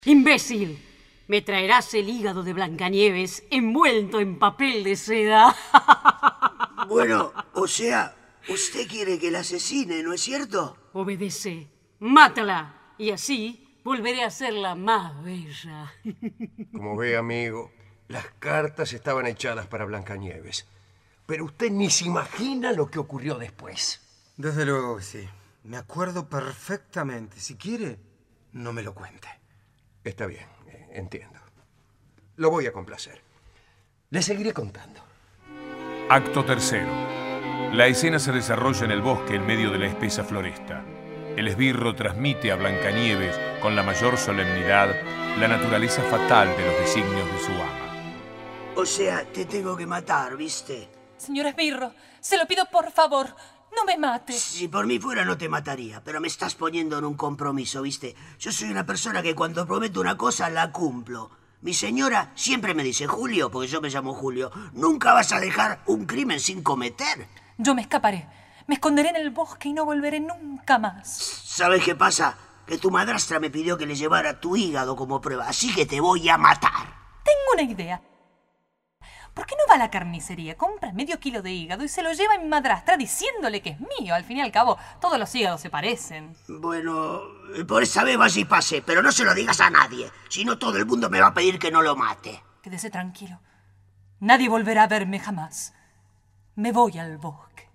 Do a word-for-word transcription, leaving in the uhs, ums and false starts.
¡Imbécil! Me traerás el hígado de Blancanieves envuelto en papel de seda. Bueno, o sea, usted quiere que la asesine, ¿no es cierto? Obedece. Mátala. Y así volveré a ser la más bella. Como ve, amigo, las cartas estaban echadas para Blancanieves. Pero usted ni se imagina lo que ocurrió después. Desde luego que sí. Me acuerdo perfectamente. Si quiere, no me lo cuente. Está bien, eh, entiendo. Lo voy a complacer. Le seguiré contando. Acto tercero. La escena se desarrolla en el bosque en medio de la espesa floresta. El esbirro transmite a Blancanieves con la mayor solemnidad la naturaleza fatal de los designios de su ama. O sea, te tengo que matar, ¿viste? Señor esbirro, se lo pido por favor, no me mate. Si por mí fuera no te mataría, pero me estás poniendo en un compromiso, ¿viste? Yo soy una persona que cuando prometo una cosa la cumplo. Mi señora siempre me dice, Julio, porque yo me llamo Julio, nunca vas a dejar un crimen sin cometer. Yo me escaparé, me esconderé en el bosque y no volveré nunca más. ¿Sabes qué pasa? Que tu madrastra me pidió que le llevara tu hígado como prueba, así que te voy a matar. Tengo una idea. ¿Por qué no va a la carnicería, compra medio kilo de hígado y se lo lleva a mi madrastra diciéndole que es mío? Al fin y al cabo, todos los hígados se parecen. Bueno, por esta vez vaya y pase, pero no se lo digas a nadie. Si no, todo el mundo me va a pedir que no lo mate. Quédese tranquilo. Nadie volverá a verme jamás. Me voy al bosque.